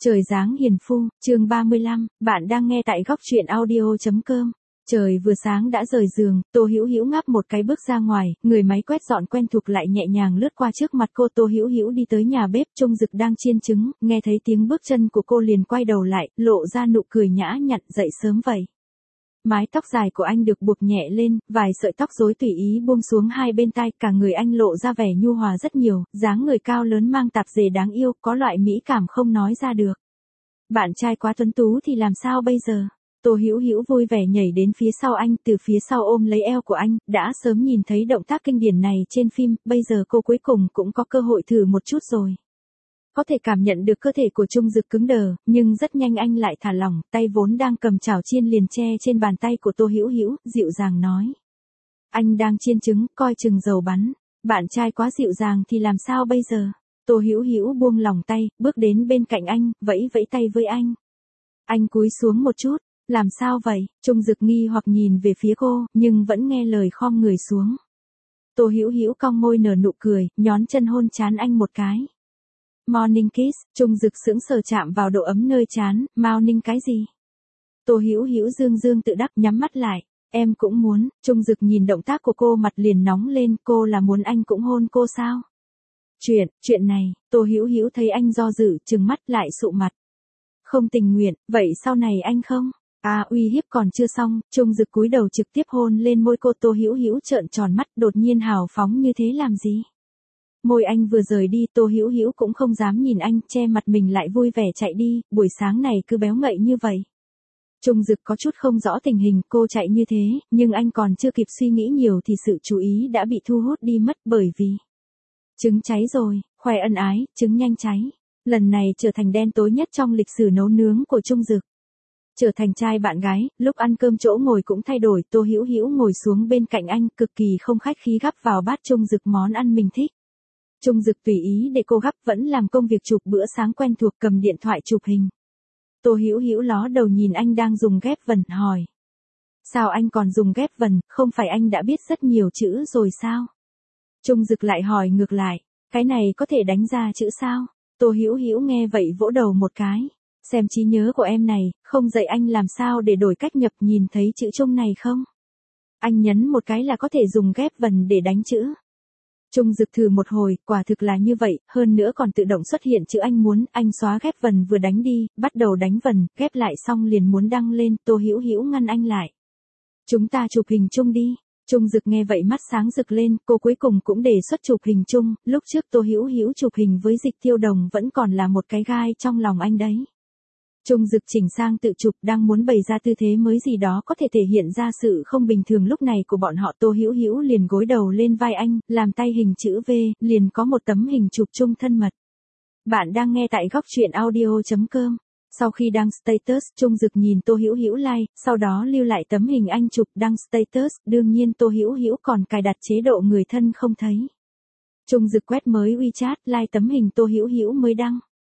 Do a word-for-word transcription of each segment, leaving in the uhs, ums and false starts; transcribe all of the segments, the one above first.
Trời dáng hiền phu, chương ba mươi lăm, bạn đang nghe tại góc truyện audio chấm com. Trời vừa sáng đã rời giường, Tô Hữu Hữu ngáp một cái bước ra ngoài, người máy quét dọn quen thuộc lại nhẹ nhàng lướt qua trước mặt cô. Tô Hữu Hữu đi tới nhà bếp, Trung Dực đang chiên trứng, nghe thấy tiếng bước chân của cô liền quay đầu lại, lộ ra nụ cười nhã nhặn, dậy sớm vậy. Mái tóc dài của anh được buộc nhẹ lên, vài sợi tóc rối tùy ý buông xuống hai bên tai, cả người anh lộ ra vẻ nhu hòa rất nhiều, dáng người cao lớn mang tạp dề đáng yêu, có loại mỹ cảm không nói ra được. Bạn trai quá tuấn tú thì làm sao bây giờ? Tô Hữu Hữu vui vẻ nhảy đến phía sau anh, từ phía sau ôm lấy eo của anh, đã sớm nhìn thấy động tác kinh điển này trên phim, bây giờ cô cuối cùng cũng có cơ hội thử một chút rồi. Có thể cảm nhận được cơ thể của Trung Dực cứng đờ, nhưng rất nhanh anh lại thả lỏng, tay vốn đang cầm chảo chiên liền che trên bàn tay của Tô Hữu Hữu, dịu dàng nói. Anh đang chiên trứng, coi chừng dầu bắn. Bạn trai quá dịu dàng thì làm sao bây giờ? Tô Hữu Hữu buông lỏng tay, bước đến bên cạnh anh, vẫy vẫy tay với anh. Anh cúi xuống một chút, làm sao vậy? Trung Dực nghi hoặc nhìn về phía cô, nhưng vẫn nghe lời khom người xuống. Tô Hữu Hữu cong môi nở nụ cười, nhón chân hôn trán anh một cái. Morning kiss, Trung Dực sững sờ chạm vào độ ấm nơi trán, morning cái gì? Tô Hữu Hữu dương dương tự đắc nhắm mắt lại, em cũng muốn. Trung Dực nhìn động tác của cô, mặt liền nóng lên, cô là muốn anh cũng hôn cô sao? Chuyện, chuyện này, Tô Hữu Hữu thấy anh do dự, trừng mắt lại sụ mặt. Không tình nguyện, vậy sau này anh không? À, uy hiếp còn chưa xong, Trung Dực cúi đầu trực tiếp hôn lên môi cô. Tô Hữu Hữu trợn tròn mắt, đột nhiên hào phóng như thế làm gì? Môi anh vừa rời đi, Tô Hữu Hữu cũng không dám nhìn anh, che mặt mình lại vui vẻ chạy đi, buổi sáng này cứ béo ngậy như vậy. Trung Dực có chút không rõ tình hình, cô chạy như thế, nhưng anh còn chưa kịp suy nghĩ nhiều thì sự chú ý đã bị thu hút đi mất, bởi vì trứng cháy rồi, khoe ân ái, trứng nhanh cháy. Lần này trở thành đen tối nhất trong lịch sử nấu nướng của Trung Dực. Trở thành trai bạn gái, lúc ăn cơm chỗ ngồi cũng thay đổi, Tô Hữu Hữu ngồi xuống bên cạnh anh, cực kỳ không khách khí gắp vào bát Trung Dực món ăn mình thích. Trung Dực tùy ý để cô gắp, vẫn làm công việc chụp bữa sáng quen thuộc, cầm điện thoại chụp hình. Tô Hữu Hữu ló đầu nhìn anh đang dùng ghép vần, hỏi. Sao anh còn dùng ghép vần, không phải anh đã biết rất nhiều chữ rồi sao? Trung Dực lại hỏi ngược lại, cái này có thể đánh ra chữ sao? Tô Hữu Hữu nghe vậy vỗ đầu một cái. Xem trí nhớ của em này, không dạy anh làm sao để đổi cách nhập, nhìn thấy chữ Trung này không? Anh nhấn một cái là có thể dùng ghép vần để đánh chữ. Trung Dực thử một hồi, quả thực là như vậy, hơn nữa còn tự động xuất hiện chữ anh muốn, anh xóa ghép vần vừa đánh đi, bắt đầu đánh vần, ghép lại xong liền muốn đăng lên, Tô Hữu Hữu ngăn anh lại. Chúng ta chụp hình chung đi. Trung Dực nghe vậy mắt sáng rực lên, cô cuối cùng cũng đề xuất chụp hình chung, lúc trước Tô Hữu Hữu chụp hình với Dịch Tiêu Đồng vẫn còn là một cái gai trong lòng anh đấy. Trung Dực chỉnh sang tự chụp, đang muốn bày ra tư thế mới gì đó có thể thể hiện ra sự không bình thường lúc này của bọn họ. Tô Hữu Hữu liền gối đầu lên vai anh, làm tay hình chữ V, liền có một tấm hình chụp chung thân mật. Bạn đang nghe tại góc truyện audio chấm com. Sau khi đăng status, Trung Dực nhìn Tô Hữu Hữu like, sau đó lưu lại tấm hình anh chụp đăng status, đương nhiên Tô Hữu Hữu còn cài đặt chế độ người thân không thấy. Trung Dực quét mới WeChat, like tấm hình Tô Hữu Hữu mới đăng.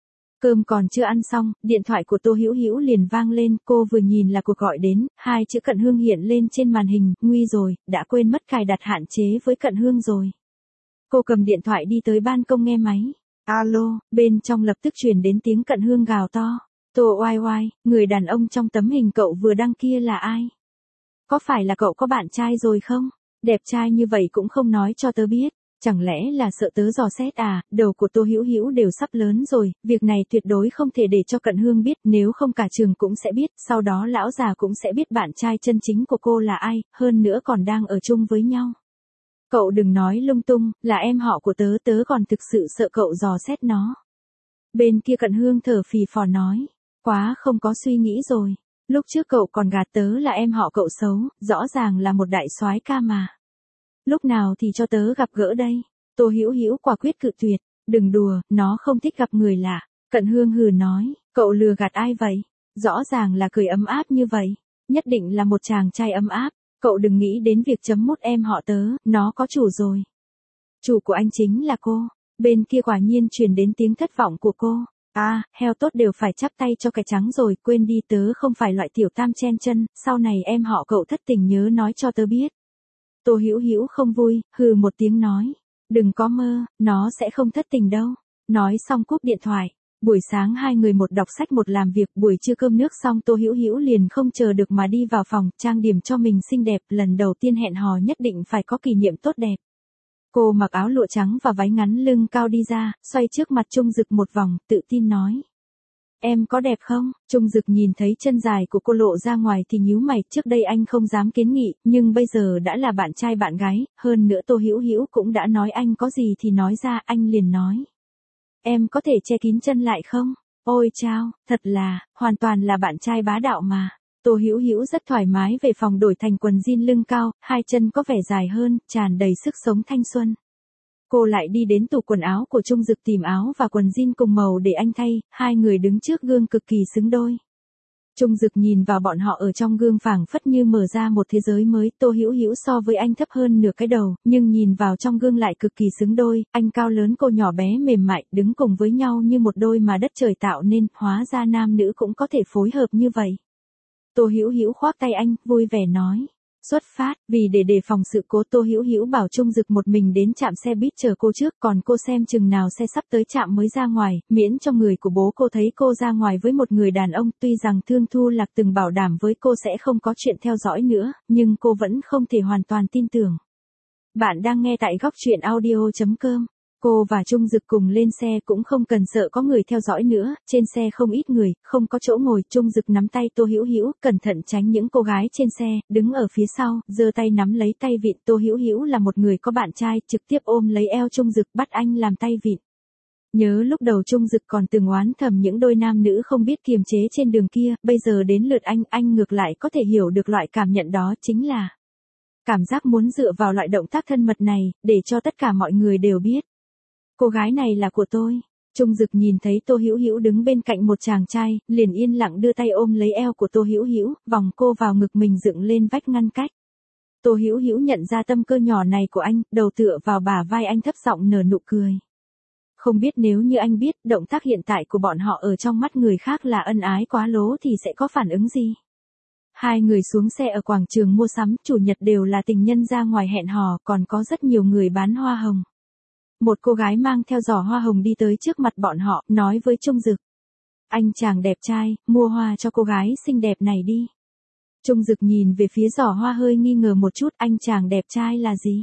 Cơm còn chưa ăn xong, điện thoại của Tô Hữu Hữu liền vang lên, cô vừa nhìn là cuộc gọi đến, hai chữ Cận Hương hiện lên trên màn hình, nguy rồi, đã quên mất cài đặt hạn chế với Cận Hương rồi. Cô cầm điện thoại đi tới ban công nghe máy. Alo, bên trong lập tức truyền đến tiếng Cận Hương gào to. Tô oai oai, người đàn ông trong tấm hình cậu vừa đăng kia là ai? Có phải là cậu có bạn trai rồi không? Đẹp trai như vậy cũng không nói cho tớ biết. Chẳng lẽ là sợ tớ dò xét à? Đầu của Tô Hữu Hữu đều sắp lớn rồi, việc này tuyệt đối không thể để cho Cận Hương biết, nếu không cả trường cũng sẽ biết, sau đó lão già cũng sẽ biết bạn trai chân chính của cô là ai, hơn nữa còn đang ở chung với nhau. Cậu đừng nói lung tung, là em họ của tớ, tớ còn thực sự sợ cậu dò xét nó. Bên kia Cận Hương thở phì phò nói, quá không có suy nghĩ rồi, lúc trước cậu còn gạt tớ là em họ cậu xấu, rõ ràng là một đại soái ca mà. Lúc nào thì cho tớ gặp gỡ đây? Tô Hữu Hữu quả quyết cự tuyệt, đừng đùa, nó không thích gặp người lạ. Cận Hương hừ nói, cậu lừa gạt ai vậy? Rõ ràng là cười ấm áp như vậy, nhất định là một chàng trai ấm áp, cậu đừng nghĩ đến việc chấm mút em họ tớ, nó có chủ rồi. Chủ của anh chính là cô. Bên kia quả nhiên truyền đến tiếng thất vọng của cô. À, heo tốt đều phải chắp tay cho cái trắng rồi, quên đi, tớ không phải loại tiểu tam chen chân, sau này em họ cậu thất tình nhớ nói cho tớ biết. Tô Hữu Hữu không vui, hừ một tiếng nói, đừng có mơ, nó sẽ không thất tình đâu. Nói xong cúp điện thoại. Buổi sáng hai người một đọc sách một làm việc, buổi trưa cơm nước xong Tô Hữu Hữu liền không chờ được mà đi vào phòng, trang điểm cho mình xinh đẹp, lần đầu tiên hẹn hò nhất định phải có kỷ niệm tốt đẹp. Cô mặc áo lụa trắng và váy ngắn lưng cao đi ra, xoay trước mặt Trung Dực một vòng, tự tin nói. Em có đẹp không? Trung Dực nhìn thấy chân dài của cô lộ ra ngoài thì nhíu mày, trước đây anh không dám kiến nghị, nhưng bây giờ đã là bạn trai bạn gái, hơn nữa Tô Hữu Hữu cũng đã nói anh có gì thì nói ra, anh liền nói. Em có thể che kín chân lại không? Ôi chao, thật là, hoàn toàn là bạn trai bá đạo mà. Tô Hữu Hữu rất thoải mái về phòng đổi thành quần jean lưng cao, hai chân có vẻ dài hơn, tràn đầy sức sống thanh xuân. Cô lại đi đến tủ quần áo của Trung Dực tìm áo và quần jean cùng màu để anh thay, hai người đứng trước gương cực kỳ xứng đôi. Trung Dực nhìn vào bọn họ ở trong gương phảng phất như mở ra một thế giới mới, Tô Hữu Hữu so với anh thấp hơn nửa cái đầu, nhưng nhìn vào trong gương lại cực kỳ xứng đôi, anh cao lớn cô nhỏ bé mềm mại, đứng cùng với nhau như một đôi mà đất trời tạo nên, hóa ra nam nữ cũng có thể phối hợp như vậy. Tô Hữu Hữu khoác tay anh, vui vẻ nói. Xuất phát, vì để đề phòng sự cố Tô Hữu Hữu bảo Trung Dực một mình đến trạm xe buýt chờ cô trước, còn cô xem chừng nào xe sắp tới trạm mới ra ngoài, miễn cho người của bố cô thấy cô ra ngoài với một người đàn ông, tuy rằng Thương Thu Lạc từng bảo đảm với cô sẽ không có chuyện theo dõi nữa, nhưng cô vẫn không thể hoàn toàn tin tưởng. Bạn đang nghe tại góc truyện audio chấm com. Cô và Trung Dực cùng lên xe cũng không cần sợ có người theo dõi nữa, trên xe không ít người, không có chỗ ngồi, Trung Dực nắm tay Tô Hữu Hữu, cẩn thận tránh những cô gái trên xe, đứng ở phía sau, giơ tay nắm lấy tay vịn, Tô Hữu Hữu là một người có bạn trai, trực tiếp ôm lấy eo Trung Dực bắt anh làm tay vịn. Nhớ lúc đầu Trung Dực còn từng oán thầm những đôi nam nữ không biết kiềm chế trên đường kia, bây giờ đến lượt anh, anh ngược lại có thể hiểu được loại cảm nhận đó chính là cảm giác muốn dựa vào loại động tác thân mật này, để cho tất cả mọi người đều biết. Cô gái này là của tôi. Trung Dực nhìn thấy Tô Hữu Hữu đứng bên cạnh một chàng trai, liền yên lặng đưa tay ôm lấy eo của Tô Hữu Hữu, vòng cô vào ngực mình dựng lên vách ngăn cách. Tô Hữu Hữu nhận ra tâm cơ nhỏ này của anh, đầu tựa vào bả vai anh thấp giọng nở nụ cười. Không biết nếu như anh biết, động tác hiện tại của bọn họ ở trong mắt người khác là ân ái quá lố thì sẽ có phản ứng gì? Hai người xuống xe ở quảng trường mua sắm, chủ nhật đều là tình nhân ra ngoài hẹn hò, còn có rất nhiều người bán hoa hồng. Một cô gái mang theo giỏ hoa hồng đi tới trước mặt bọn họ, nói với Trung Dực. Anh chàng đẹp trai, mua hoa cho cô gái xinh đẹp này đi. Trung Dực nhìn về phía giỏ hoa hơi nghi ngờ một chút, anh chàng đẹp trai là gì?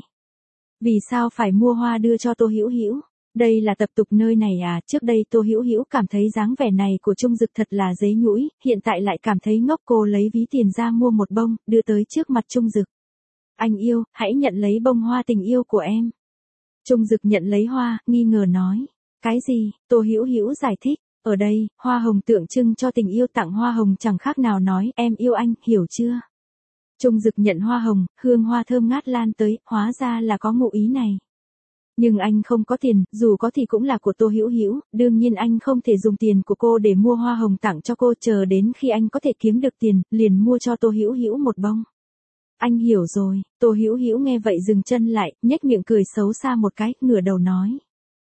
Vì sao phải mua hoa đưa cho Tô Hữu Hữu? Đây là tập tục nơi này à? Trước đây Tô Hữu Hữu cảm thấy dáng vẻ này của Trung Dực thật là dế nhũi, hiện tại lại cảm thấy ngốc, cô lấy ví tiền ra mua một bông, đưa tới trước mặt Trung Dực. Anh yêu, hãy nhận lấy bông hoa tình yêu của em. Trung Dực nhận lấy hoa, nghi ngờ nói. Cái gì? Tô Hữu Hữu giải thích. Ở đây, hoa hồng tượng trưng cho tình yêu, tặng hoa hồng chẳng khác nào nói em yêu anh, hiểu chưa? Trung Dực nhận hoa hồng, hương hoa thơm ngát lan tới, hóa ra là có ngụ ý này. Nhưng anh không có tiền, dù có thì cũng là của Tô Hữu Hữu, đương nhiên anh không thể dùng tiền của cô để mua hoa hồng tặng cho cô, chờ đến khi anh có thể kiếm được tiền, liền mua cho Tô Hữu Hữu một bông. Anh hiểu rồi. Tô Hữu Hữu nghe vậy dừng chân lại, nhếch miệng cười xấu xa một cái, ngửa đầu nói.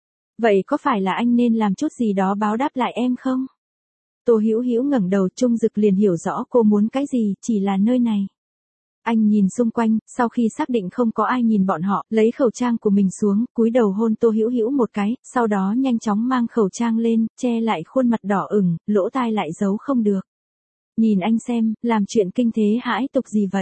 Vậy có phải là anh nên làm chút gì đó báo đáp lại em không? Tô Hữu Hữu ngẩng đầu, Trung Dực liền hiểu rõ cô muốn cái gì, chỉ là nơi này. Anh nhìn xung quanh, sau khi xác định không có ai nhìn bọn họ, lấy khẩu trang của mình xuống, cúi đầu hôn Tô Hữu Hữu một cái, sau đó nhanh chóng mang khẩu trang lên, che lại khuôn mặt đỏ ửng, lỗ tai lại giấu không được. Nhìn anh xem, làm chuyện kinh thế hãi tục gì vậy?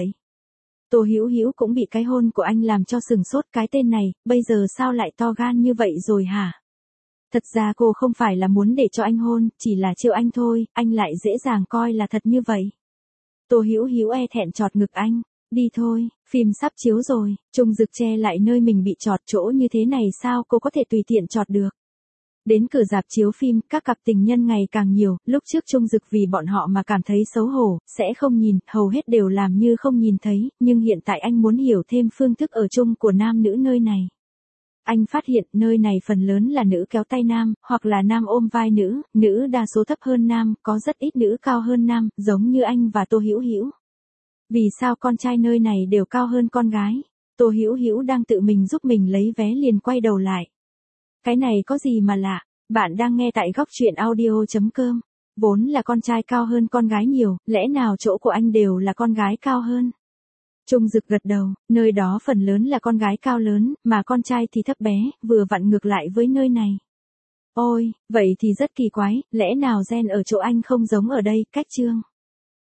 Tô Hữu Hữu cũng bị cái hôn của anh làm cho sừng sốt, cái tên này, bây giờ sao lại to gan như vậy rồi hả? Thật ra cô không phải là muốn để cho anh hôn, chỉ là trêu anh thôi, anh lại dễ dàng coi là thật như vậy. Tô Hữu Hữu e thẹn chọt ngực anh, đi thôi, phim sắp chiếu rồi. Trung Dực che lại nơi mình bị chọt, chỗ như thế này sao cô có thể tùy tiện chọt được. Đến cửa rạp chiếu phim, các cặp tình nhân ngày càng nhiều, lúc trước Trung Dực vì bọn họ mà cảm thấy xấu hổ, sẽ không nhìn, hầu hết đều làm như không nhìn thấy, nhưng hiện tại anh muốn hiểu thêm phương thức ở chung của nam nữ nơi này. Anh phát hiện nơi này phần lớn là nữ kéo tay nam, hoặc là nam ôm vai nữ, nữ đa số thấp hơn nam, có rất ít nữ cao hơn nam, giống như anh và Tô Hữu Hữu. Vì sao con trai nơi này đều cao hơn con gái? Tô Hữu Hữu đang tự mình giúp mình lấy vé liền quay đầu lại. Cái này có gì mà lạ? Bạn đang nghe tại góc truyện audio chấm com. Vốn là con trai cao hơn con gái nhiều, lẽ nào chỗ của anh đều là con gái cao hơn? Trung Dực gật đầu, nơi đó phần lớn là con gái cao lớn, mà con trai thì thấp bé, vừa vặn ngược lại với nơi này. Ôi, vậy thì rất kỳ quái, lẽ nào gen ở chỗ anh không giống ở đây, cách chương.